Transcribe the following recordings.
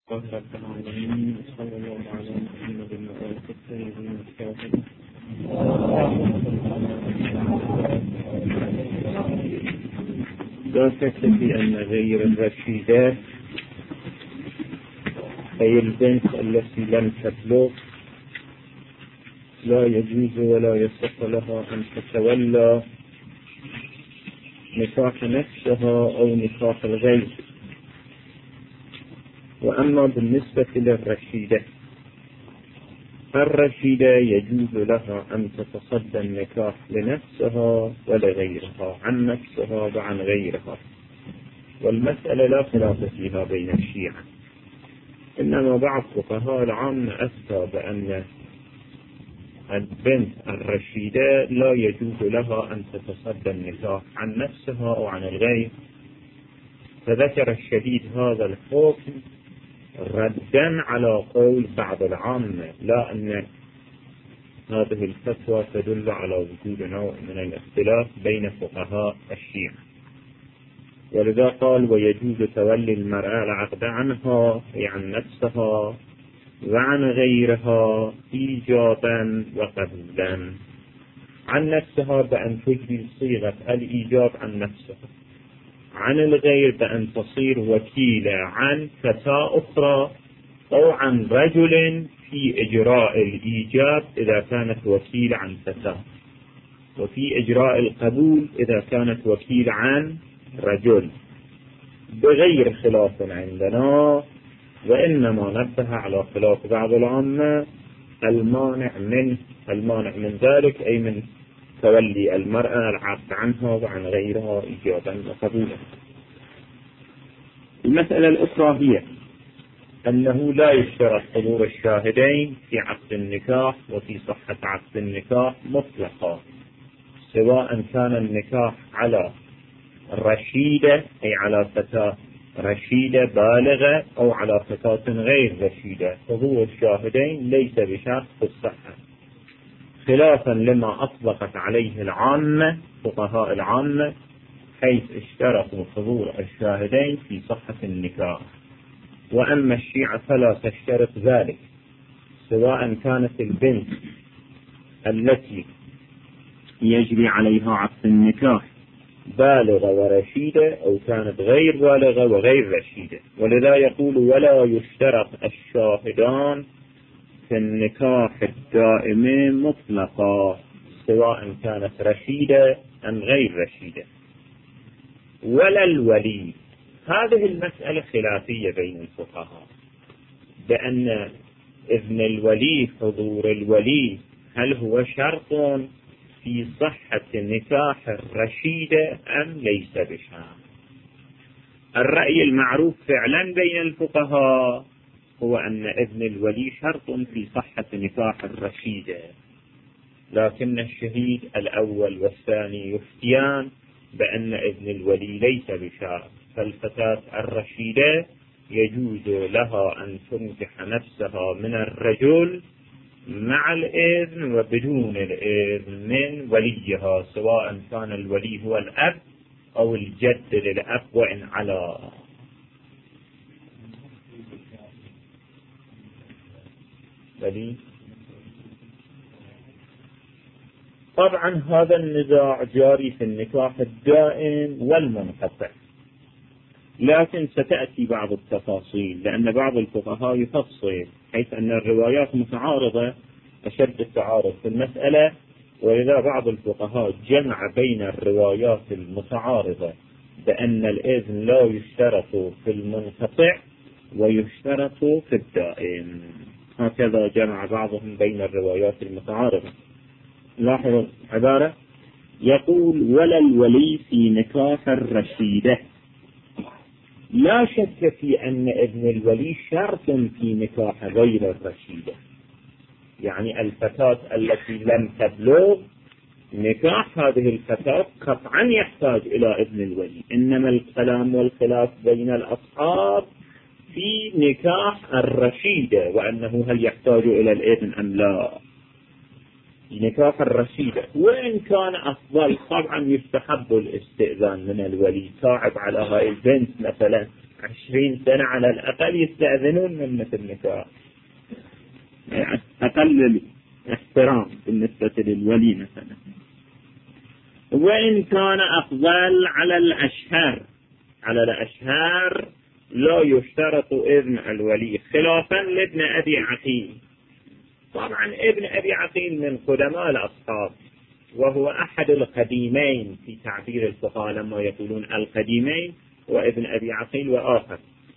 قال رب العالمين صلى الله على محمد وآله الطيبين الطاهرين. لا شك في أن غير الرشيدات أي البنت التي لم تبلغ لا يجوز ولا يصح لها أن تتولى نكاح نفسها أو نكاح الغير. وأما بالنسبة للرشيدة الرشيدة يجوز لها أن تتصدى النكاح لنفسها ولغيرها، عن نفسها وعن غيرها، والمسألة لا خلاف فيها بين الشيعة. إنما بعض فقهاء العامة أفتى بأن البنت الرشيدة لا يجوز لها أن تتصدى النكاح عن نفسها أو عن الغير، فذكر الشديد هذا الحكم ردا على قول بعض العامة، لا أن هذه الفتوى تدل على وجود نوع من الاختلاف بين فقهاء الشيعة. ولذا قال ويجوز تولي المرأة العقد عنها أي عن نفسها وعن غيرها إيجابا وقبولا. عن نفسها بأن تجري صيغة الإيجاب عن نفسها، عن الغير بأن تصير وكيلة عن فتاة أخرى أو عن رجل في إجراء الإيجاب إذا كانت وكيلة عن فتاة، وفي إجراء القبول إذا كانت وكيلة عن رجل، بغير خلاف عندنا. وإنما نبه على خلاف بعض العامة المانع من ذلك، أي من تولي المرأة العقد عنها وعن غيرها إيجابا وقبولا. المسألة الأخرى هي أنه لا يشترط حضور الشاهدين في عقد النكاح وفي صحة عقد النكاح مطلقا، سواء كان النكاح على رشيدة أي على فتاة رشيدة بالغة أو على فتاة غير رشيدة. حضور الشاهدين ليس بشرط في الصحة، خلافا لما أطلقت عليه العامة فقهاء العامة، حيث اشترطوا حضور الشاهدين في صحة النكاح. وأما الشيعة فلا تشترط ذلك، سواء كانت البنت التي يجري عليها عقد النكاح بالغة ورشيدة أو كانت غير بالغة وغير رشيدة. ولذا يقول ولا يشترط الشاهدان في النكاح الدائم مطلقا، سواء كانت رشيدة أم غير رشيدة. ولا الولي، هذه المسألة خلافية بين الفقهاء، بأن إذن الولي حضور الولي هل هو شرط في صحة نكاح الرشيدة أم ليس بشرط. الرأي المعروف فعلا بين الفقهاء هو أن إذن الولي شرط في صحة نكاح الرشيدة، لكن الشهيد الأول والثاني يفتيان بأن إذن الولي ليس بشرط. فالفتاة الرشيدة يجوز لها أن تنكح نفسها من الرجل مع الإذن وبدون الإذن من وليها، سواء كان الولي هو الأب أو الجد للأب وإن على. طبعا هذا النزاع جاري في النكاح الدائم والمنقطع، لكن ستأتي بعض التفاصيل، لأن بعض الفقهاء يفصل حيث أن الروايات متعارضة أشد التعارض في المسألة. ولذا بعض الفقهاء جمع بين الروايات المتعارضة بأن الإذن لا يشترط في المنقطع ويشترط في الدائم، هكذا جمع بعضهم بين الروايات المتعارضة. لاحظوا عبارة يقول ولا الولي في نكاح الرشيدة. لا شك في أن إذن الولي شرط في نكاح غير الرشيدة، يعني الفتاة التي لم تبلغ نكاح هذه الفتاة قطعا يحتاج إلى إذن الولي. إنما الكلام والخلاف بين الأصحاب في نكاح الرشيدة، وأنه هل يحتاج إلى الإذن أم لا. نكاح الرشيدة وإن كان أفضل طبعا يستحب الاستئذان من الولي، صعب على هاي البنت مثلا 20 سنة على الأقل يستأذنون من مثل نكاح، أقل الاحترام بالنسبة للولي مثلا. وإن كان أفضل على الأشهر لا يشترط إذن الولي، خلافا لابن أبي عقيل. طبعا ابن أبي عقيل من قدماء الأصحاب، وهو أحد القديمين في تعبير الفقهاء لما يقولون القديمين، وابن أبي عقيل وآخر.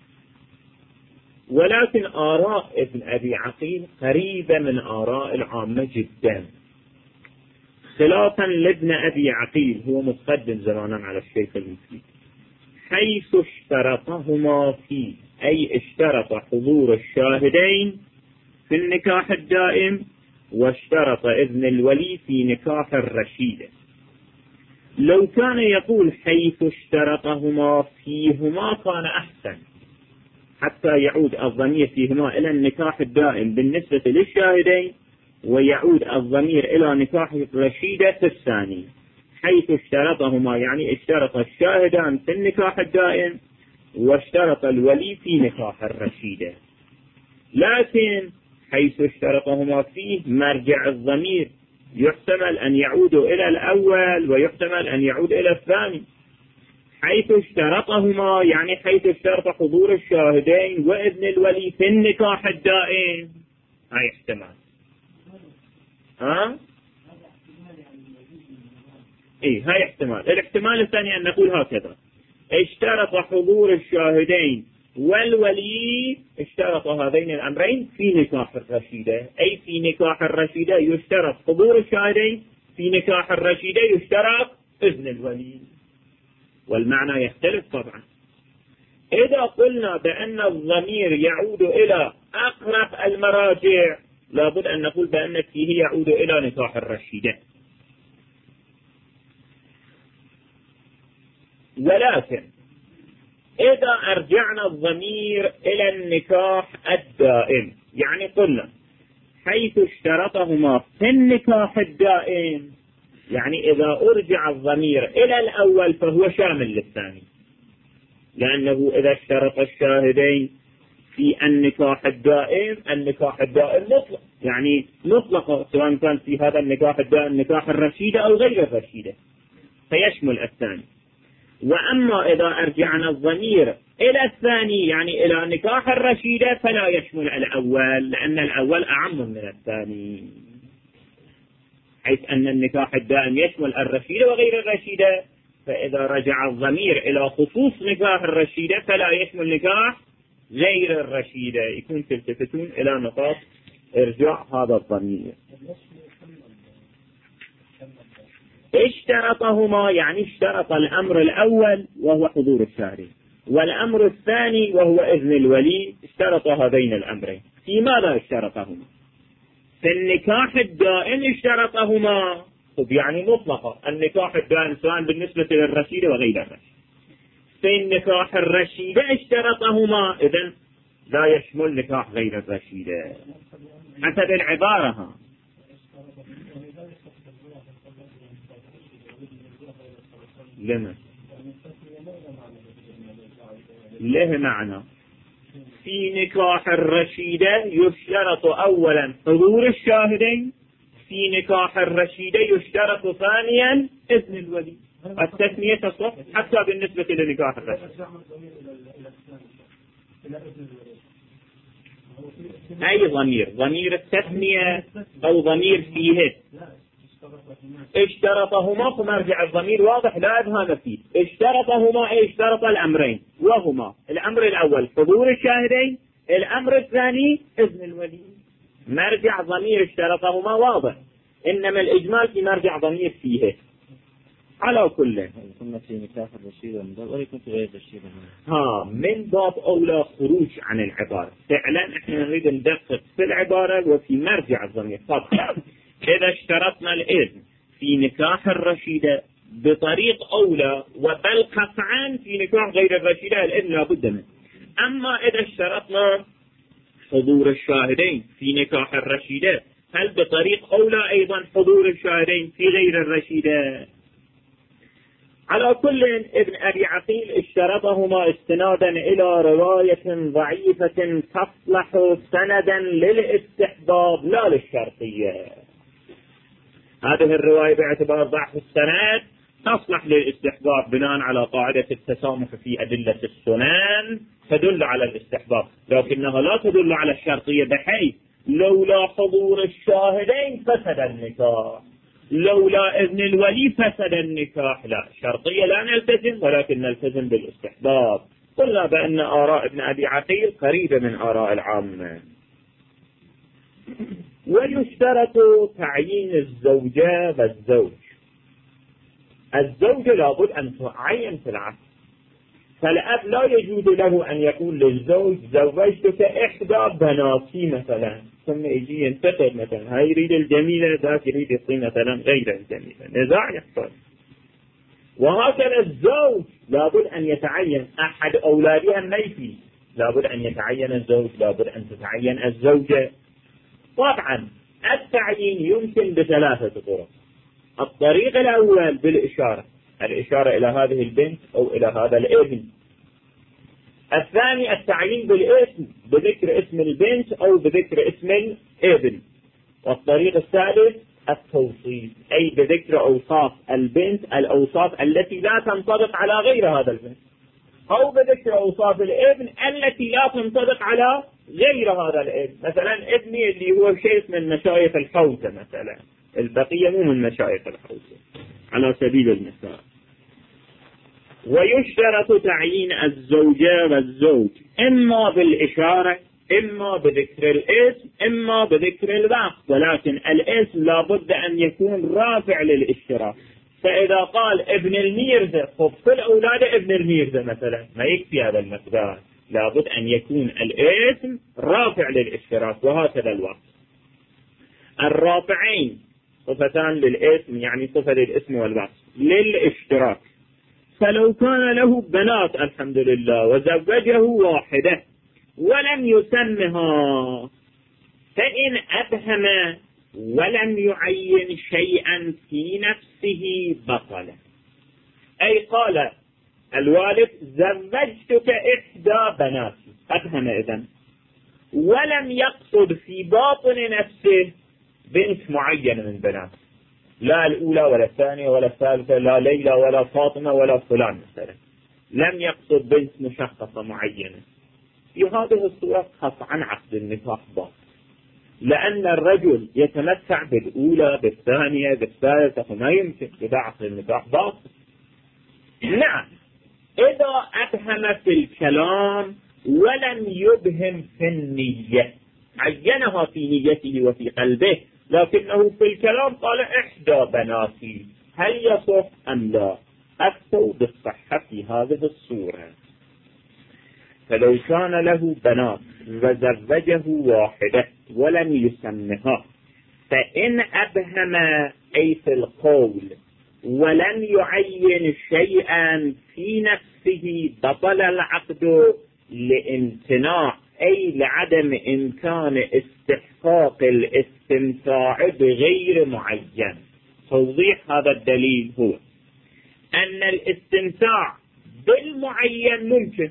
ولكن آراء ابن أبي عقيل قريبة من آراء العامة جدا، خلافا لابن أبي عقيل هو متقدم زمانا على الشيخ المفيد، حيث اشترطهما فيه، أي اشترط حضور الشاهدين في النكاح الدائم، واشترط إذن الولي في نكاح الرشيدة. لو كان يقول حيث اشترطهما فيهما كان أحسن، حتى يعود الضمير فيهما إلى النكاح الدائم بالنسبة للشاهدين، ويعود الضمير إلى نكاح الرشيدة في الثاني. حيث اشترطهما يعني اشترط الشاهدان في النكاح الدائم، واشترط الولي في نكاح الرشيدة. لكن حيث اشترطهما فيه مرجع الضمير يحتمل أن يعود إلى الأول ويحتمل أن يعود إلى الثاني. حيث اشترطهما يعني حيث اشترط حضور الشاهدين وإذن الولي في النكاح الدائم، هاي احتمال. هاي احتمال. الاحتمال الثاني أن نقول هكذا: اشترط حضور الشاهدين والولي، اشترط هذين الأمرين في نكاح الرشيدة، أي في نكاح الرشيدة يشترط حضور الشاهدين، في نكاح الرشيدة يشترط إذن الولي، والمعنى يختلف طبعا. إذا قلنا بأن الضمير يعود إلى أقرب المراجع، لابد أن نقول بأن فيه يعود إلى نكاح الرشيدة. ولكن إذا أرجعنا الضمير إلى النكاح الدائم، يعني قلنا حيث اشترطهما في النكاح الدائم، يعني إذا أرجع الضمير إلى الأول فهو شامل للثاني، لأنه إذا اشترط الشاهدين في النكاح الدائم، النكاح الدائم مطلق، يعني مطلق، سواء كان في هذا النكاح الدائم نكاح الرشيدة أو غير الرشيدة، فيشمل الثاني. وأما إذا أرجعنا الضمير إلى الثاني يعني إلى نكاح الرشيدة فلا يشمل الأول، لأن الأول أعم من الثاني، حيث أن النكاح الدائم يشمل الرشيدة وغير الرشيدة، فإذا رجع الضمير إلى خصوص نكاح الرشيدة فلا يشمل نكاح غير الرشيدة. يكون تلتفتون إلى نقاط إرجاع هذا الضمير. اشترطهما يعني اشترط الأمر الأول وهو حضور الشاهدين، والأمر الثاني وهو إذن الولي، اشترط هذين الأمرين. في ماذا اشترطهما؟ في النكاح الدائم اشترطهما، يعني مطلقة النكاح الدائم سواء بالنسبة للرشيدة وغير الرشيدة. في النكاح الرشيدة اشترطهما، إذن لا يشمل نكاح غير الرشيدة حسب العبارة. لما له معنى في نكاح الرشيدة يشترط أولا حضور الشاهدين، في نكاح الرشيدة يشترط ثانيا إذن الولي. التثنية تصح حتى بالنسبة لنكاح الرشيدة. أي ضمير التثنية أو ضمير فيه اشترطهما، فمرجع الضمير واضح لا إبهام فيه. اشترطهما أي اشترط الأمرين، وهما الأمر الأول حضور الشاهدين، الأمر الثاني إذن الولي. مرجع ضمير اشترطهما واضح، إنما الإجمال في مرجع ضمير فيه. على كل كنا في نكاح الرشيدة ولكن في غير الرشيدة من باب أولى خروج عن العبارة. فعلا احنا نريد ندقق في العبارة وفي مرجع الضمير. إذا اشترطنا الإذن في نكاح الرشيدة بطريق أولى، وبل قطعا في نكاح غير الرشيدة الإذن لابد منه. أما إذا اشترطنا حضور الشاهدين في نكاح الرشيدة، هل بطريق أولى أيضا حضور الشاهدين في غير الرشيدة؟ على كل ابن أبي عقيل اشترطهما استنادا إلى رواية ضعيفة تصلح سندا للاستحباب لا للشرطية. هذه الرواية باعتبار ضعف السند تصلح للاستحباب بناء على قاعدة التسامح في أدلة السنن، تدل على الاستحباب، لكنها لا تدل على الشرطية، بحيث لولا حضور الشاهدين فسد النكاح، لولا إذن الولي فسد النكاح. لا، شرطية لا نلتزم، ولكن نلتزم بالاستحباب. قلنا بأن آراء ابن أبي عقيل قريبة من آراء العامة. ويشترط تعيين الزوجة والزوج. الزوجة لابد أن تعين في العقد، فالأب لا يجوز له أن يقول للزوج زوجتك إحدى بناتي مثلا، ثم يجي ينتقد مثلا هاي يريد الجميلة ذاك يريد يعطي مثلا غير الجميلة، نزاع يحصل. وهكذا الزوج لابد أن يتعين أحد أولادها الميت، لابد أن يتعين الزوج، لابد أن تتعين الزوجة. طبعا التعيين يمكن بثلاثة طرق. الطريق الأول بالإشارة، الإشارة إلى هذه البنت أو إلى هذا الابن. الثاني التعيين بالاسم، بذكر اسم البنت أو بذكر اسم الابن. والطريق الثالث التوصيف، أي بذكر أوصاف البنت، الأوصاف التي لا تنطبق على غير هذا البنت، أو بذكر أوصاف الابن التي لا تنطبق على غير هذا الابن. مثلا ابني اللي هو شيخ من مشايخ الحوزة مثلا، البقية مو من مشايخ الحوزة على سبيل المثال. ويشترط تعيين الزوجة والزوج إما بالإشارة، إما بذكر الاسم، إما بذكر الوقت، ولكن الاسم لابد أن يكون رافع للاشتراك. فإذا قال ابن الميرزا، خب في الأولاد ابن الميرزا مثلا، ما يكفي هذا المقدار، لابد أن يكون الاسم رافع للاشتراك، وهكذا الوقت. الرافعين صفتان للاسم، يعني صفة للاسم والوقت للاشتراك. فلو كان له بنات الحمد لله وزوجه واحدة ولم يسمها، فإن أبهم ولم يعين شيئا في نفسه بطل. أي قال الوالد زوجتك إحدى بناتي، أبهم إذن، ولم يقصد في باطن نفسه بنت معينة من بناته، لا الأولى ولا الثانية ولا الثالثة، لا ليلى ولا فاطمة ولا فلان مثلا، لم يقصد بنت مشخصة معينة. في هذه الصورة قطعا عقد النكاح باطل، لأن الرجل يتمتع بالأولى بالثانية بالثالثة، فما يمكن، إذا عقد النكاح باطل. نعم، إذا أبهم في الكلام ولم يبهم في النية، عينها في نيته وفي قلبه، لكنه في الكلام قال إحدى بناتي، هل يصح أم لا؟ أفتوا بالصحة في هذه الصورة. فلو كان له بنات وزوجه واحدة ولم يسمها، فإن أبهم أي في القول ولم يعين شيئا في نفسه بطل العقد لامتناع، أي لعدم إمكان استحقاق الاستمتاع بغير معين. توضيح هذا الدليل هو أن الاستمتاع بالمعين ممكن،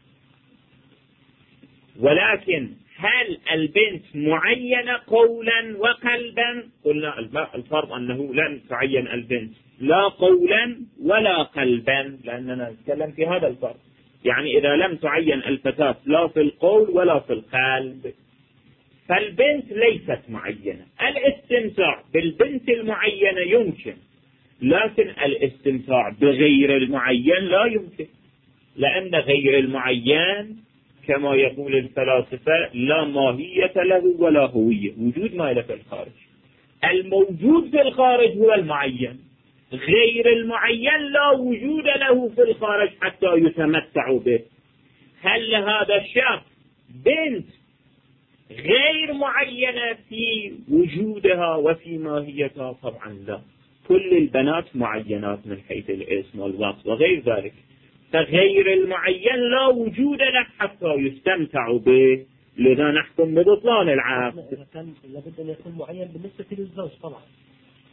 ولكن هل البنت معينة قولا وقلبا؟ قلنا الفرض أنه لن تعين البنت لا قولا ولا قلبا، لأننا نتكلم في هذا الفرض. يعني إذا لم تعين الفتاة لا في القول ولا في القلب، فالبنت ليست معينة. الاستمتاع بالبنت المعينة يمكن، لكن الاستمتاع بغير المعين لا يمكن، لأن غير المعين كما يقول الفلاسفة لا ماهية له ولا هوية، وجود ما له في الخارج. الموجود في الخارج هو المعين، غير المعين لا وجود له في الخارج حتى يتمتع به. هل هذا الشخص بنت غير معينة في وجودها وفي ماهيتها؟ طبعا لا، كل البنات معينات من حيث الاسم والوصف وغير ذلك، فغير المعين لا وجود له حتى يستمتع به، لذا نحكم ببطلان العقد. إذا كان لابد أن يكون معين بالنسبة للزوج طبعا،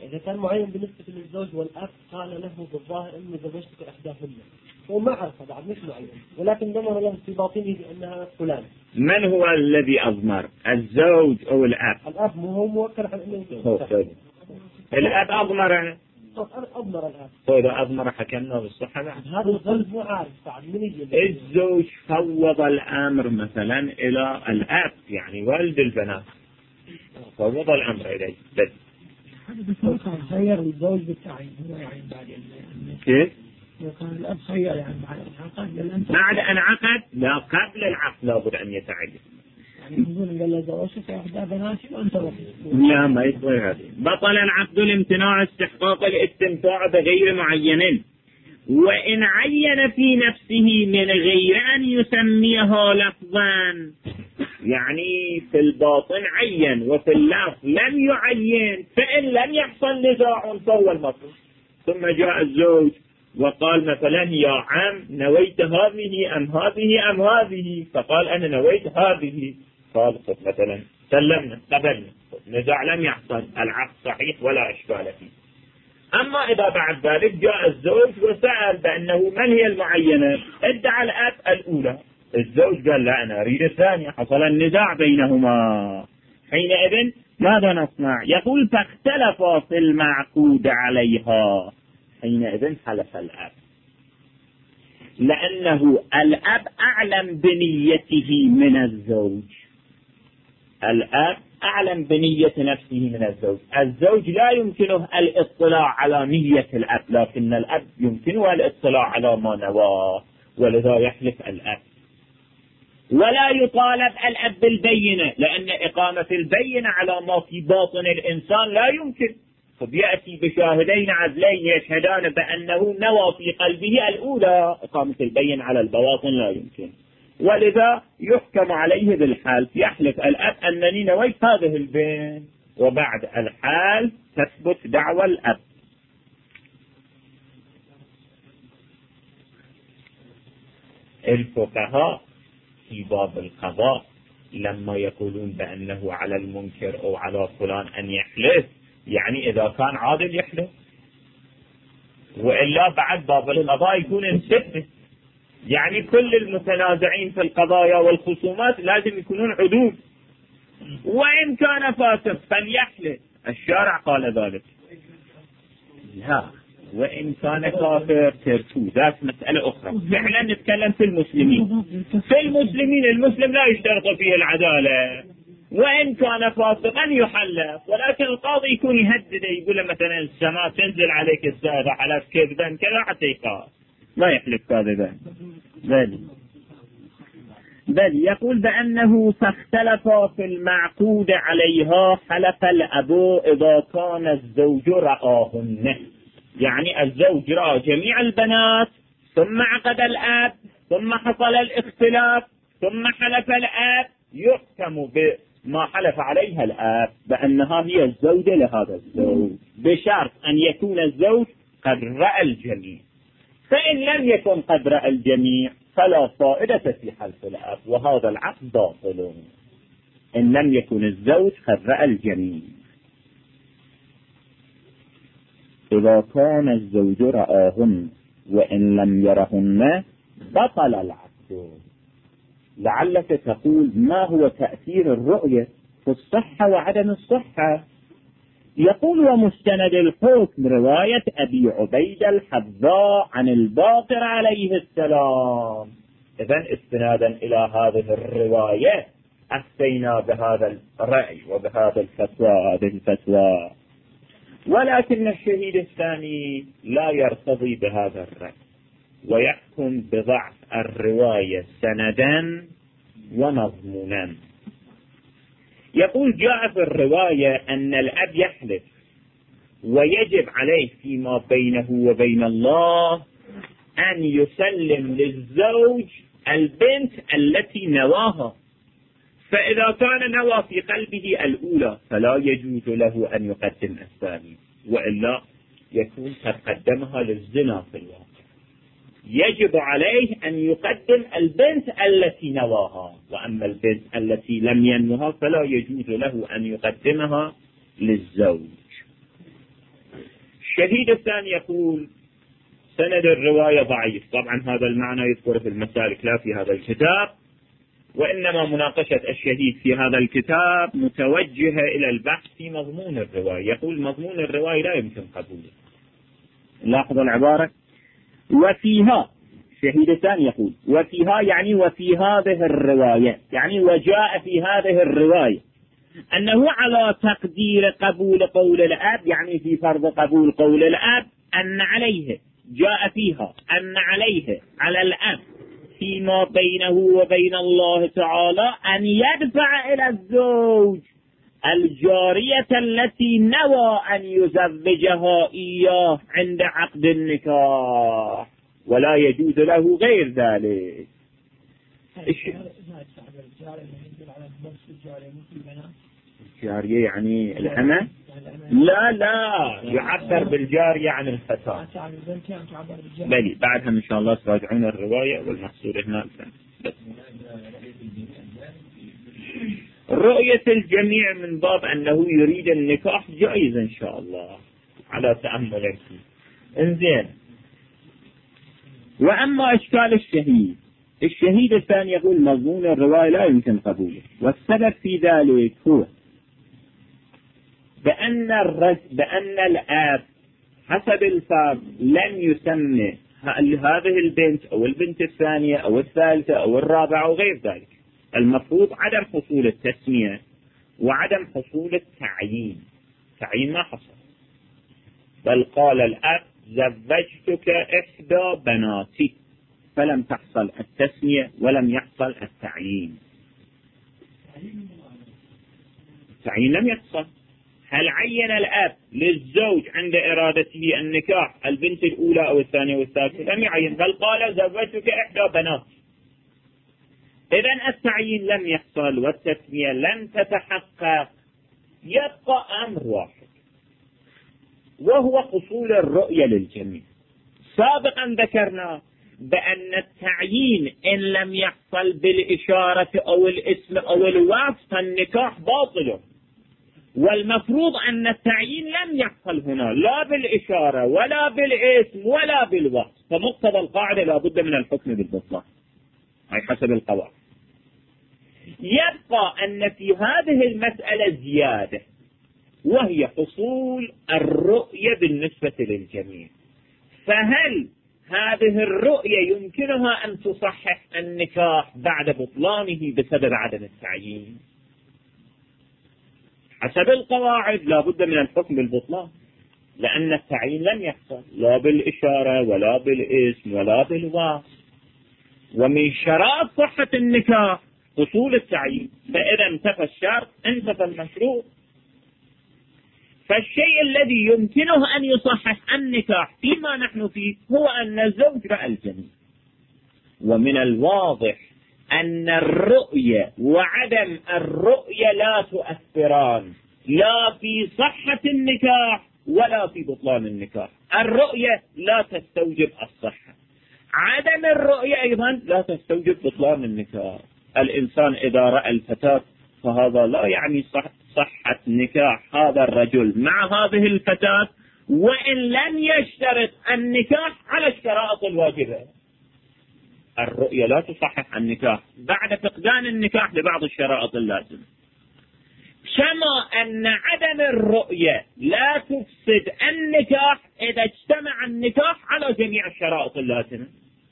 إذا كان معين بالنسبة للزوج والأب قال له بالظاهر إني زوجتك إحداهن، هو ما عرفه بعد مش معين، ولكن ضمر له في باطنه بأنها فلان. من هو الذي أضمر، الزوج أو الأب؟ الأب، مو هو موكل على إنه يزوج. الأب أضمر. أضمر الأب. وإذا أضمر حكمنا بالصحة. هذا الزوج مو عارف بعد من يجي. الزوج فوض الأمر مثلا إلى الأب، يعني والد البنات، فوض الأمر إليه. هذا كان خير الزوج بالتعيين، هو يعني بعد كيف؟ كان الأب خير يعني بعد أن عقد، لا قبل العقد لابد أن يتعين. يعني يقول قال له زوجتك إحدى بناتي وأنت لا ما يصير هذا. بطل العقد لامتناع استحقاق الاستمتاع بغير معين، وإن عين في نفسه من غير أن يسميها لفظا، يعني في الباطن عين وفي اللفظ لم يعين، فإن لم يحصل نزاع فهو المطلوب. ثم جاء الزوج وقال مثلا يا عم نويت هذه أم هذه أم هذه، فقال أنا نويت هذه، قال مثلا سلمنا قبلنا، نزاع لم يحصل، العقد صحيح ولا إشكال فيه. أما إذا بعد ذلك جاء الزوج وسأل بأنه من هي المعينة، ادعى الأب الأولى، الزوج قال لا أنا أريد الثانية، حصل النزاع بينهما، حينئذ ماذا نصنع؟ يقول فاختلفا في المعقود عليها، حينئذ حلف الأب، لأنه الأب أعلم بنيته من الزوج، الأب أعلم بنية نفسه من الزوج. الزوج لا يمكنه الاطلاع على نية الأب، لكن الأب يمكنه الاطلاع على ما نواه، ولذا يحلف الأب. ولا يطالب الأب بالبينة، لأن إقامة البينة على ما في باطن الإنسان لا يمكن. فبيأتي بشاهدين عدلين يشهدان بأنه نوى في قلبه الأولى، إقامة البينة على البواطن لا يمكن، ولذا يحكم عليه بالحال، يحلف الأب أنني نويت هذه البنت، وبعد الحال تثبت دعوى الأب. الفقهاء في باب القضاء لما يقولون بأنه على المنكر أو على فلان أن يحلف، يعني إذا كان عادل يحلف، وإلا بعد باب القضاء يكون انسفت، يعني كل المتنازعين في القضايا والخصومات لازم يكونون عدول، وإن كان فاسق فليحلف، الشارع قال ذلك. لا، وإن كان كافر تركوه، ذات مسألة أخرى. فعلا نتكلم في المسلمين، في المسلمين المسلم لا يشترط فيه العدالة، وإن كان فاسقا يحلف، ولكن القاضي يكون يهدد، يقول له مثلا السماء تنزل عليك السائر حلف كذبا كذا حتى يقال، لا يحلف كاذبا. بل يقول بأنه فاختلف في المعقود عليها، حلف الأب إذا كان الزوج رآهن، يعني الزوج رأى جميع البنات ثم عقد الأب ثم حصل الاختلاف ثم حلف الأب، يحكم بما حلف عليها الأب بأنها هي الزوجة لهذا الزوج، بشرط أن يكون الزوج قد رأى الجميع. فإن لم يكن قد رأى الجميع فلا فائدة في حلف الأب، وهذا العقد باطل إن لم يكن الزوج قد رأى الجميع. إذا كان الزوج رآهن وإن لم يرهن بطل العقد. لعلك تقول ما هو تأثير الرؤية في الصحة وعدم الصحة؟ يقول ومستند الحكم رواية أبي عبيد الحذاء عن الباقر عليه السلام. إذن استنادا إلى هذه الرواية أفتينا بهذا الرأي وبهذا الفتوى، ولكن الشهيد الثاني لا يرتضي بهذا الرأي، ويحكم بضعف الرواية سندا ومضمونا. يقول جاء في الرواية أن الأب يحلف ويجب عليه فيما بينه وبين الله أن يسلم للزوج البنت التي نواها، فإذا كان نوى في قلبه الأولى فلا يجوز له أن يقدم الثاني، وإلا يكون قد قدمها للزنا في الواقع. يجب عليه أن يقدم البنت التي نواها، وأما البنت التي لم ينوها فلا يجوز له أن يقدمها للزوج. الشهيد الثاني يقول سند الرواية ضعيف. طبعا هذا المعنى يذكر في المسالك لا في هذا الكتاب، وإنما مناقشة الشهيد في هذا الكتاب متوجهة إلى البحث في مضمون الرواية. يقول مضمون الرواية لا يمكن قبوله. لاحظوا العبارة وفيها. الشهيد الثاني يقول وفيها يعني وفي هذه الرواية، يعني وجاء في هذه الرواية أنه على تقدير قبول قول الأب، يعني في فرض قبول قول الأب أن عليه، جاء فيها أن عليه على الأب فيما بينه وبين الله تعالى أن يدفع إلى الزوج الجارية التي نوى أن يزوجها إياه عند عقد النكاح، ولا يجوز له غير ذلك. الجارية يعني الأمة؟ لا يعبر بالجارية عن الفتاة. بلي بعدها إن شاء الله تراجعون الرواية والمقصود هنا. رؤية الجميع من باب أنه يريد النكاح جائز إن شاء الله على تأمل. انزين، وأما إشكال الشهيد الثاني يقول مضمون الرواية لا يمكن قبوله، والسبب في ذلك هو بأن الآب حسب الفرض لم يسمي هذه البنت أو البنت الثانية أو الثالثة أو الرابعة أو غير ذلك. المفروض عدم حصول التسمية وعدم حصول التعيين. تعيين ما حصل، بل قال الأب زوجتك إحدى بناتي، فلم تحصل التسمية ولم يحصل التعيين. التعيين لم يحصل. هل عين الأب للزوج عند إرادته النكاح البنت الأولى أو الثانية والثالثة؟ لم يعين، بل قال زوجتك إحدى بناتي. إذن التعيين لم يحصل والتسمية لم تتحقق. يبقى أمر واحد وهو حصول الرؤية للجميع. سابقا ذكرنا بأن التعيين إن لم يحصل بالإشارة أو الاسم أو الوصف فالنكاح باطل، والمفروض أن التعيين لم يحصل هنا لا بالإشارة ولا بالاسم ولا بالوصف، فمقتضى القاعدة لا بد من الحكم بالبطلان، هي حسب القواعد. يبقى أن في هذه المسألة زيادة، وهي حصول الرؤية بالنسبة للجميع. فهل هذه الرؤية يمكنها أن تصحح النكاح بعد بطلانه بسبب عدم التعيين؟ حسب القواعد لا بد من الحكم بالبطلان، لأن التعيين لم يحصل لا بالإشارة ولا بالاسم ولا بالوصف، ومن شرائط صحة النكاح حصول التعيين، فإذا انتفى الشرط انتفى المشروط. فالشيء الذي يمكنه أن يصحح النكاح فيما نحن فيه هو أن الزوج رأى الجميع. ومن الواضح أن الرؤية وعدم الرؤية لا تؤثران لا في صحة النكاح ولا في بطلان النكاح. الرؤية لا تستوجب الصحة، عدم الرؤية أيضا لا تستوجب بطلان النكاح. الإنسان إذا رأى الفتاة فهذا لا يعني صحة نكاح هذا الرجل مع هذه الفتاة، وإن لم يشترط النكاح على الشرائط الواجبة. الرؤية لا تصحح النكاح بعد فقدان النكاح لبعض الشرائط اللازمة، كما أن عدم الرؤية لا تفسد النكاح إذا اجتمع النكاح على جميع الشرائط اللازمة.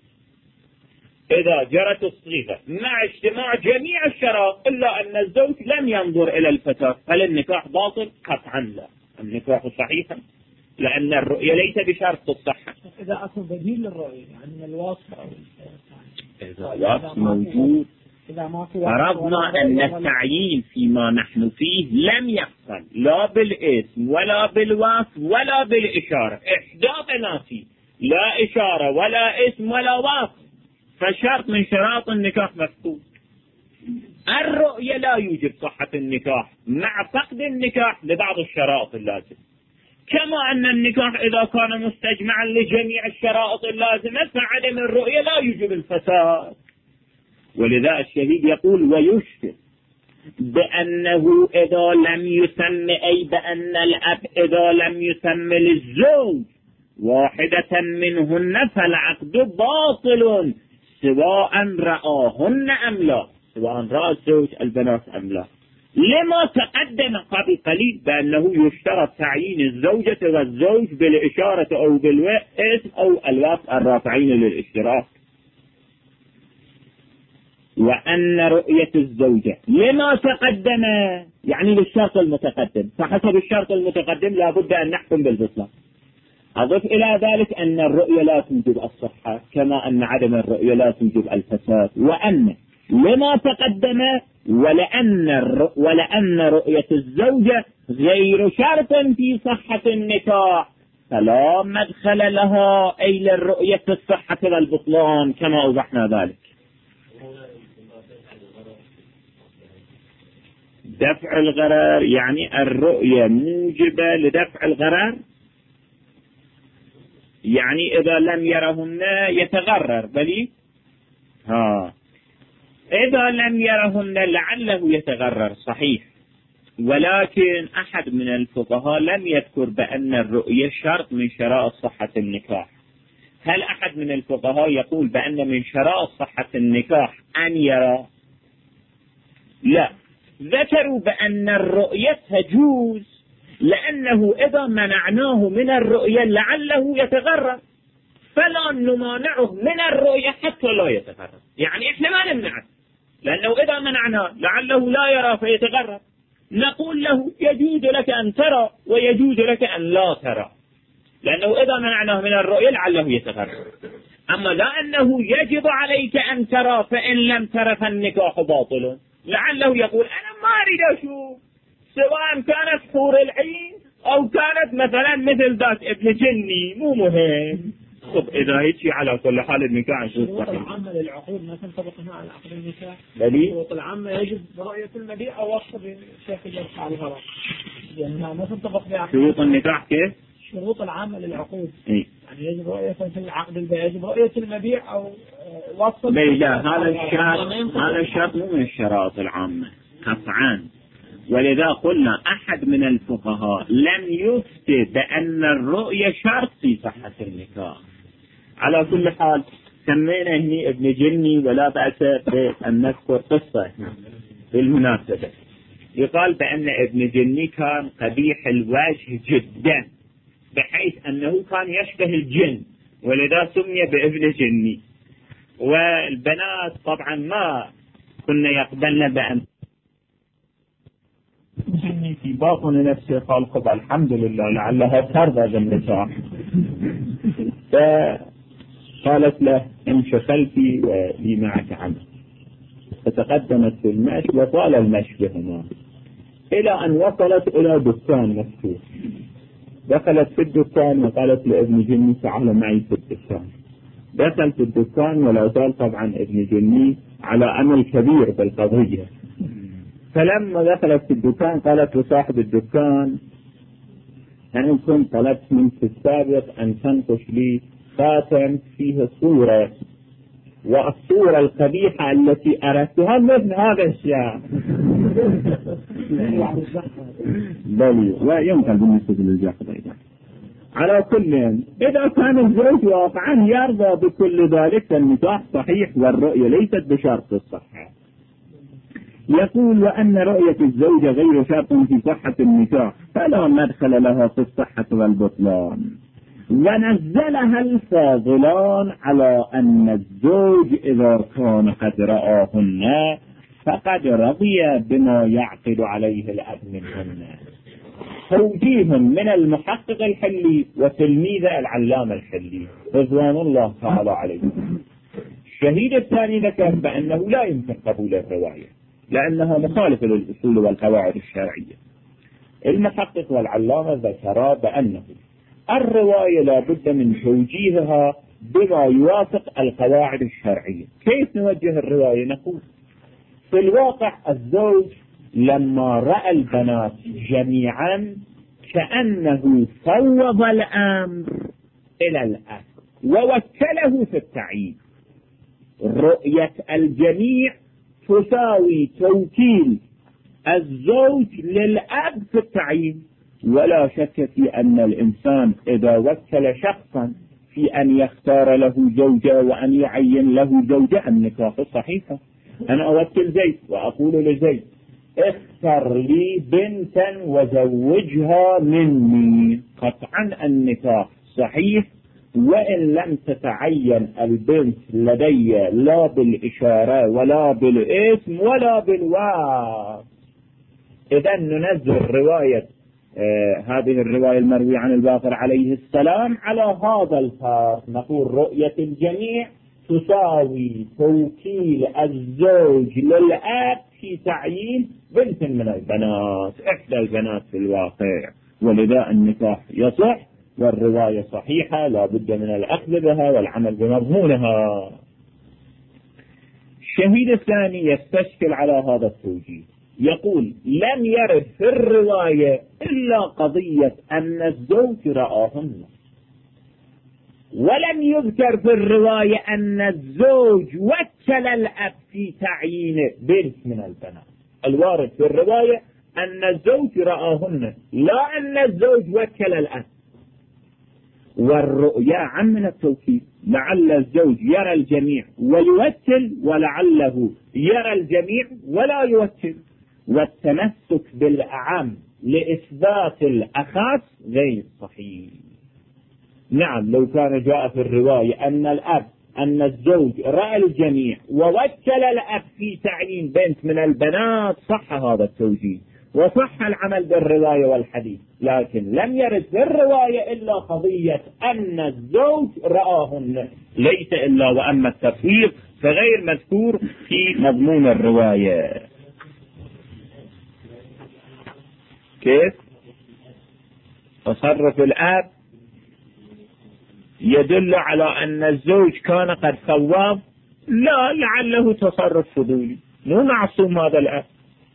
إذا جرت الصيغة مع اجتماع جميع الشرائط إلا أن الزوج لم ينظر إلى الفتاة، هل النكاح باطل؟ قطعا لا، النكاح صحيحا، لأن الرؤية ليس بشرط الصحة. إذا أكون بديل للرؤية يعني الوصف أو إذا الوصف موجود، فرضنا أن التعيين فيما نحن فيه لم يحصل لا بالاسم ولا بالوصف ولا بالإشارة. إحدى بناتي لا إشارة ولا اسم ولا وصف، فشرط من شراط النكاح مفقود. الرؤية لا يوجب صحة النكاح مع فقد النكاح لبعض الشرائط اللازمة، كما أن النكاح إذا كان مستجمعا لجميع الشرائط اللازمة فعدم الرؤية لا يوجب الفساد. ولذا الشهيد يقول ويشفق بأنه إذا لم يسم، أي بأن الأب إذا لم يسم للزوج واحدة منهن فالعقد باطل سواء رآهن أم لا، سواء رأى الزوج البنات أم لا، لما تقدم قبل قليل بأنه يشترط تعيين الزوجة والزوج بالإشارة أو بالاسم أو الوصف الرافعين للاشتراك. وأن رؤية الزوجة لما تقدم يعني للشرط المتقدم، فحسب الشرط المتقدم لا بد أن نحكم بالبطلان. أضف إلى ذلك أن الرؤية لا توجب الصحة كما أن عدم الرؤية لا توجب الفساد. وأن لما تقدم ولأن رؤية الزوجة غير شرط في صحة النكاح فلا مدخل لها أي للرؤية في الصحة والبطلان كما أوضحنا ذلك. دفع الغرر يعني الرؤية موجبة لدفع الغرر، يعني إذا لم يرهن يتغرر، بلي إذا لم يرهن لعله يتغرر صحيح، ولكن أحد من الفقهاء لم يذكر بأن الرؤية شرط من شرائط صحة النكاح. هل أحد من الفقهاء يقول بأن من شرائط صحة النكاح أن يرى؟ لا، ذكروا بأن الرؤية تجوز لأنه إذا منعناه من الرؤية لعله يتغرر، فلا نمانعه من الرؤية حتى لا يتغرر. يعني إحنا ما نمنعه، لأنه إذا منعناه لعله لا يرى فيتغرر، نقول له يجوز لك أن ترى ويجوز لك أن لا ترى، لأنه إذا منعناه من الرؤية لعله يتغرر. أما لا أنه يجب عليك أن ترى فإن لم ترى فالنكاح باطل، لعله يقول أنا ما أريد أشوف، سواء كانت حور العين أو كانت مثلا مثل ذات ابن جني مو مهم. طب إذا هيك على كل حال النكاح الشروط العامة للعقود ما تنطبق هنا على عقد النكاح. الشروط العامة يجب رؤية المبيع أو وصف بشكل يدفع الغرض، يعني ما تنطبق بعقد شروط النكاح كيف؟ الشروط العامة للعقود يعني يجب رؤية في العقد البيع، يجب رؤية المبيع أو وصف. لا، هذا الشرط مو من الشرائط العامة قطعا، ولذا قلنا أحد من الفقهاء لم يفتي بأن الرؤية شرط في صحة النكاح. على كل حال سمينا هني ابن جني ولا بأس بأن نذكر قصة بالمناسبة. يقال بأن ابن جني كان قبيح الوجه جدا بحيث أنه كان يشبه الجن، ولذا سمي بابن جني. والبنات طبعا ما كنا يقبلن بأن جني في باطن نفسه، قال خب الحمد لله لعلها ترضى بالنكاح، فقالت له امشي خلفي ولي معك عمل، فتقدمت في المشي وطال المشي بهما إلى أن وصلت إلى دكان مفتوح. دخلت في الدكان وقالت لابن جني تعال معي في الدكان. دخل في الدكان ولا زال طبعا ابن جني على أمل كبير بالقضية. فلما دخلت في الدكان قالت لصاحب الدكان أنا كنت طلبت منك في السابق أن تنقش لي خاتم فيه صورة، والصورة القبيحة التي أردتها مثل هذا الشيء. بلي ويمكن بالنسبة للجاحظ أيضا. على كل إذا كان الزوج واقعا يرضى بكل ذلك فالنكاح صحيح والرؤية ليست بشرط الصحة. يقول وأن رؤية الزوجة غير شرط في صحة النكاح فلا مدخل لها في الصحة والبطلان. ونزلها الفاضلان على أن الزوج إذا كان قد رآهن فقد رضي بما يعقد عليه الأب منهن. توجيه من المحقق الحلي وتلميذ العلامة الحلي رضوان الله تعالى عليه. الشهيد الثاني ذكر بأنه لا يمكن قبول الرواية لأنها مخالفة للأصول والقواعد الشرعية. المحقق والعلامة ذكرا بأنه الرواية لا بد من توجيهها بما يوافق القواعد الشرعية. كيف نوجه الرواية؟ نقول في الواقع الزوج لما رأى البنات جميعا كأنه فوض الأمر إلى الأب ووكله في التعيين. رؤية الجميع تساوي توكيل الزوج للأب في التعيين. ولا شك في أن الإنسان إذا وكل شخصا في أن يختار له زوجة وأن يعين له زوجة النكاح صحيحة. أنا أوكل زيد وأقول لزيد اختر لي بنتا وزوجها مني، قطعا النكاح صحيح وإن لم تتعين البنت لدي لا بالإشارة ولا بالاسم ولا بالوصف. إذا ننزل رواية هذه الرواية المروية عن الباقر عليه السلام على هذا الفرق، نقول رؤية الجميع تساوي توكيل الزوج للأب في تعيين بنت من البنات، إحدى البنات في الواقع، ولذا النكاح يصح والرواية صحيحة لا بد من الأخذ بها والعمل بمضمونها. الشهيد الثاني يستشكل على هذا التوجيه، يقول لم يرد في الرواية إلا قضية أن الزوج رآهن، ولم يذكر في الرواية أن الزوج وكل الأب في تعيين بنت من البنات. الوارد في الرواية أن الزوج رآهن، لا أن الزوج وكل الأب. والرؤيا عن من التوكيل، لعل الزوج يرى الجميع ويوكل، ولعله يرى الجميع ولا يوكل. والتمسك بالأعم لإثبات الأخص غير صحيح. نعم لو كان جاء في الرواية أن الزوج رأى الجميع ووكل الأب في تعيين بنت من البنات صح هذا التوجيه وصح العمل بالرواية والحديث، لكن لم يرد في الرواية إلا قضية أن الزوج رآهن، ليس إلا وأما التفويض فغير مذكور في مضمون الرواية. كيف؟ تصرف الأب يدل على أن الزوج كان قد خوض؟ لا، لعله تصرف فضولي، مو معصوم هذا الأب.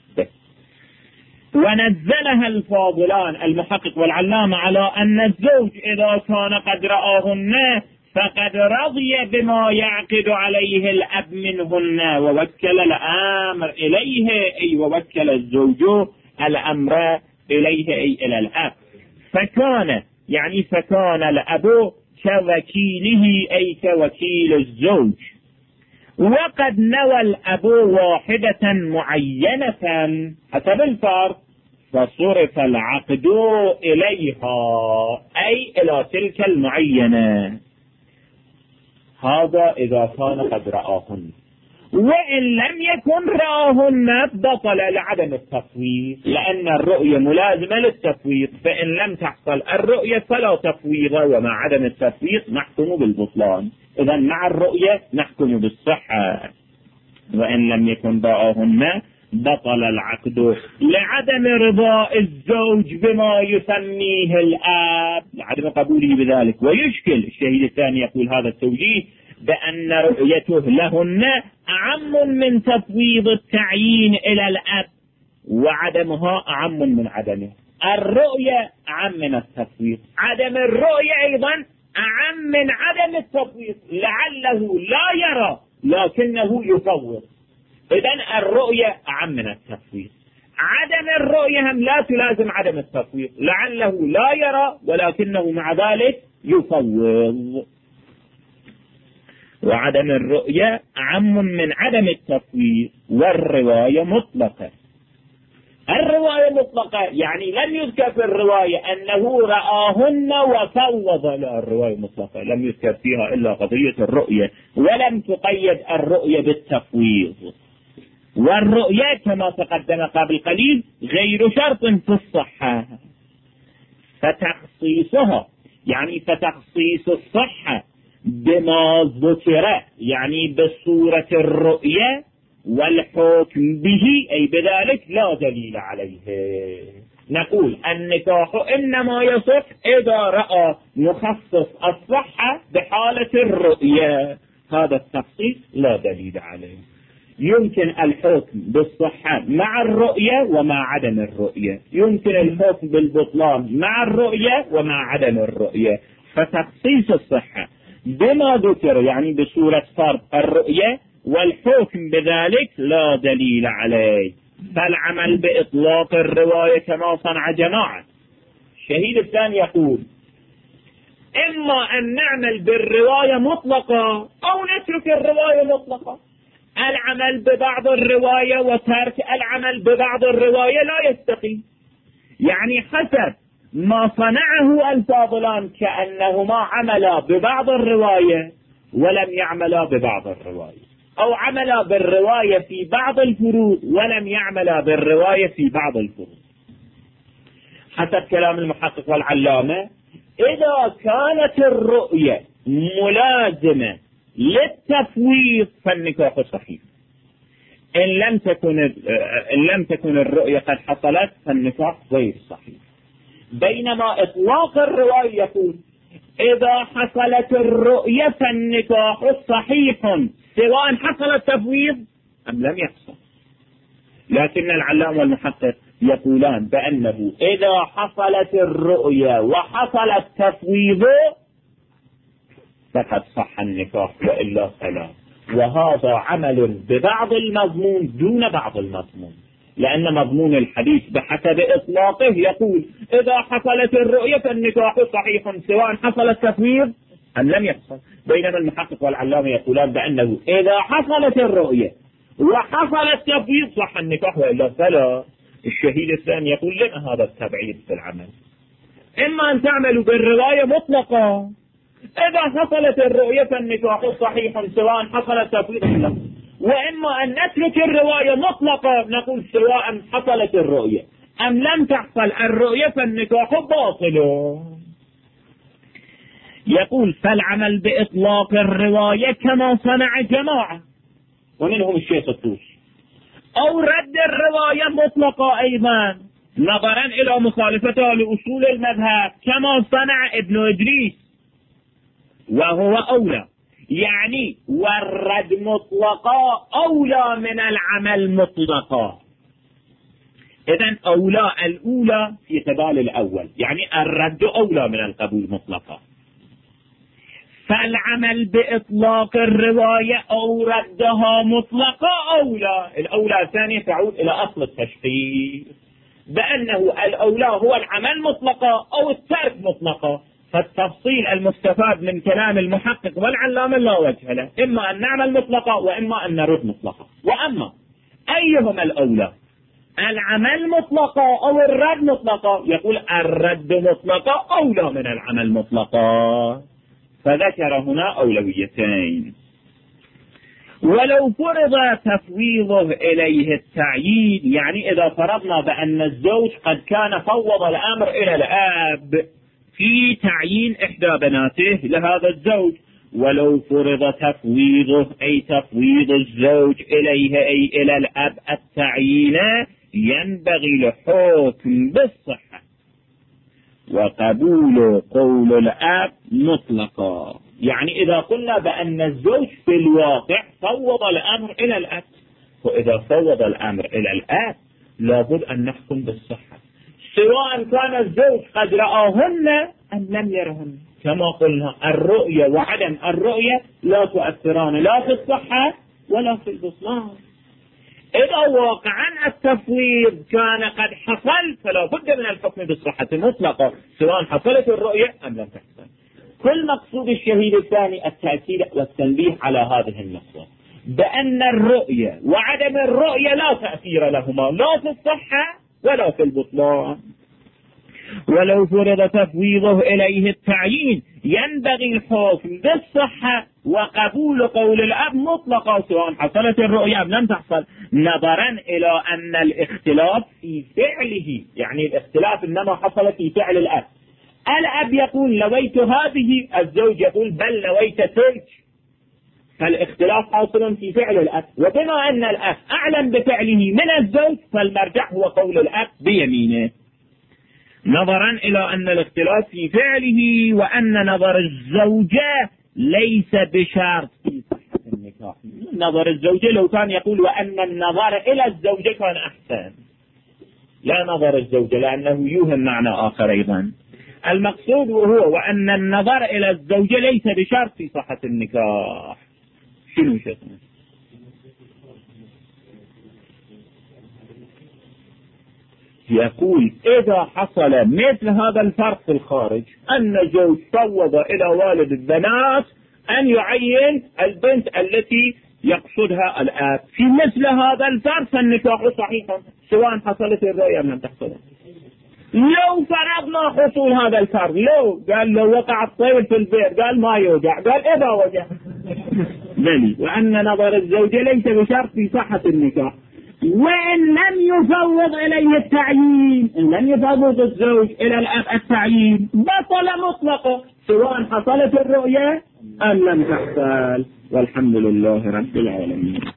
ونزلها الفاضلان المحقق والعلامة على أن الزوج إذا كان قد رآهن فقد رضي بما يعقد عليه الأب منهن ووكل الأمر إليه، أي ووكل الزوج الأمر إليه أي إلى الأب، فكان الأب كوكيله أي كوكيل الزوج. وقد نوى الأب واحدة معينة حسب الفرق فصرف العقد إليها أي إلى تلك المعينة. هذا إذا كان قد رآهن، وإن لم يكن رآهن بطل لعدم التفويض، لأن الرؤية ملازمة للتفويض، فإن لم تحصل الرؤية فلا تفويض، ومع عدم التفويض نحكم بالبطلان. إذا مع الرؤية نحكم بالصحة. وإن لم يكن رآهن بطل العقد لعدم رضاء الزوج بما يسميه الآب، لعدم قبوله بذلك. ويشكل الشهيد الثاني يقول هذا التوجيه بأن رؤيته لهن أعم من تفويض التعيين إلى الأب، وعدمها أعم من عدمه. الرؤية أعم من التفويض، عدم الرؤية أيضا أعم من عدم التفويض، لعله لا يرى لكنه يفوض. إذن الرؤية أعم من التفويض. عدم الرؤية هم لا تلازم عدم التفويض، لعله لا يرى ولكنه مع ذلك يفوض. وعدم الرؤية أعم من عدم التفويض. والرواية مطلقة. الرواية مطلقة يعني لم يذكر في الرواية أنه رآهن وفوض، لا، الرواية مطلقة لم يذكر فيها إلا قضية الرؤية، ولم تقيد الرؤية بالتفويض. والرؤية كما تقدم قبل قليل غير شرط في الصحة، فتخصيصها يعني فتخصيص الصحة بما ذكر يعني بصورة الرؤية والحكم به أي بذلك لا دليل عليه. نقول النكاح إنما يصح إذا رأى نخصص الصحة بحالة الرؤية، هذا التخصيص لا دليل عليه. يمكن الحكم بالصحة مع الرؤية ومع عدم الرؤية، يمكن الحكم بالبطلان مع الرؤية ومع عدم الرؤية. فتخصيص الصحة بما ذكر يعني بصورة فرض الرؤية والحكم بذلك لا دليل عليه. فالعمل بإطلاق الرواية كما صنع جماعة. الشهيد الثاني يقول إما أن نعمل بالرواية مطلقة أو نترك الرواية مطلقة. العمل ببعض الرواية وترك العمل ببعض الرواية لا يستقيم، يعني حسب ما صنعه الفاضلان كأنهما عملا ببعض الرواية ولم يعملا ببعض الرواية، أو عملا بالرواية في بعض الفروض ولم يعملا بالرواية في بعض الفروض. حسب كلام المحقق والعلامة إذا كانت الرؤية ملازمة للتفويض فالنكاح صحيح. إن لم تكن الرؤية قد حصلت فالنكاح غير صحيح. بينما إطلاق الرواية يقول إذا حصلت الرؤية فالنكاح صحيح سواء حصل التفويض أم لم يحصل. لكن العلامة والمحقق يقولان بأنه إذا حصلت الرؤية وحصل التفويض فقد صح النكاح وإلا فلا. وهذا عمل ببعض المضمون دون بعض المضمون، لأن مضمون الحديث بحسب إطلاقه يقول إذا حصلت الرؤية فالنكاح صحيح سواء حصل التفويض أم لم يحصل. بينما المحقق والعلامة يقولان بأنه إذا حصلت الرؤية وحصل التفويض صح النكاح وإلا فلا. الشهيد الثاني يقول لنا هذا التبعيد في العمل، إما أن تعملوا بالرواية مطلقة إذا حصلت الرؤية فالنكاح صحيح سواء حصل التفويض أم لا، وإما أن نترك الرواية مطلقة نقول سواء حصلت الرؤية أم لم تحصل الرؤية فالنكاح باطل. يقول فالعمل بإطلاق الرواية كما صنع جماعة ومنهم الشيخ الطوسي، أو رد الرواية مطلقة أيضا نظرا إلى مخالفتها لأصول المذهب كما صنع ابن إدريس وهو أولى. يعني والرد مطلقا أولى من العمل مطلقا. إذن أولى الأولى في قبال الأول، يعني الرد أولى من القبول مطلقا. فالعمل بإطلاق الرواية أو ردها مطلقا أولى. الأولى الثانية تعود إلى أصل التشخيص بأنه الأولى هو العمل مطلقا أو الترك مطلقا. فالتفصيل المستفاد من كلام المحقق والعلامة لا وجه له، إما أن نعمل مطلقا وإما أن نرد مطلقا. وأما أيهما الأولى العمل مطلقا أو الرد مطلقا يقول الرد مطلقا أولى من العمل مطلقا. فذكر هنا أولويتين. ولو فرض تفويضه إليه التعيين، يعني إذا فرضنا بأن الزوج قد كان فوض الأمر إلى الأب في تعيين إحدى بناته لهذا الزوج، ولو فرض تفويضه أي تفويض الزوج إليه أي إلى الأب التعيين ينبغي الحكم بالصحة وقبول قول الأب مطلقا. يعني إذا قلنا بأن الزوج في الواقع فوض الأمر إلى الأب، وإذا فوض الأمر إلى الأب لابد أن نحكم بالصحة سواء كان الزوج قد رآهن أم لم يرهن. كما قلنا الرؤية وعدم الرؤية لا تؤثران لا في الصحة ولا في البطلان. إذا واقعا التفويض كان قد حصل فلا بد من الحكم بالصحة مطلقا سواء حصلت الرؤية أم لم تحصل. كل مقصود الشهيد الثاني التأكيد والتنبيه على هذه النقطة بأن الرؤية وعدم الرؤية لا تأثير لهما لا في الصحة ولا في البطلان. ولو فرض تفويضه إليه التعيين ينبغي الحكم بالصحة وقبول قول الأب مطلقا سواء حصلت الرؤيا أم لم تحصل، نظرا إلى أن الاختلاف في فعله، يعني الاختلاف إنما حصل في فعل الأب. الأب يقول نويت هذه، الزوج يقول بل نويت تلك، فالاختلاف حاصل في فعل الأب. وبما أن الأب أعلم بفعله من الزوج فالمرجع هو قول الأب بيمينه، نظرا إلى أن الاختلاف في فعله وأن نظر الزوجة ليس بشرط في صحة النكاح. نظر الزوجة لو كان يقول وأن النظر إلى الزوجة كان أحسن، لا نظر الزوجة لأنه يوهم معنى آخر أيضا. المقصود هو وأن النظر إلى الزوجة ليس بشرط في صحة النكاح. شنو شيخنا؟ يقول إذا حصل مثل هذا الفرق في الخارج أن زوج فوض إلى والد البنات أن يعين البنت التي يقصدها الآب، في مثل هذا الفرق فالنكاح صحيح سواء حصلت الرؤية أم لم تحصل. لو فرضنا حصول هذا الفرق، لو وقع الطير في البيت قال ما يوجع، قال إذا وجع بلي، وأن نظر الزوجة ليس بشرط في صحة النكاح. وإن لم يفوض إليه التعيين، إن لم يفوض الزوج إلى الأب التعيين بطل مطلقه سواء حصلت الرؤية أم لم تحصل. والحمد لله رب العالمين.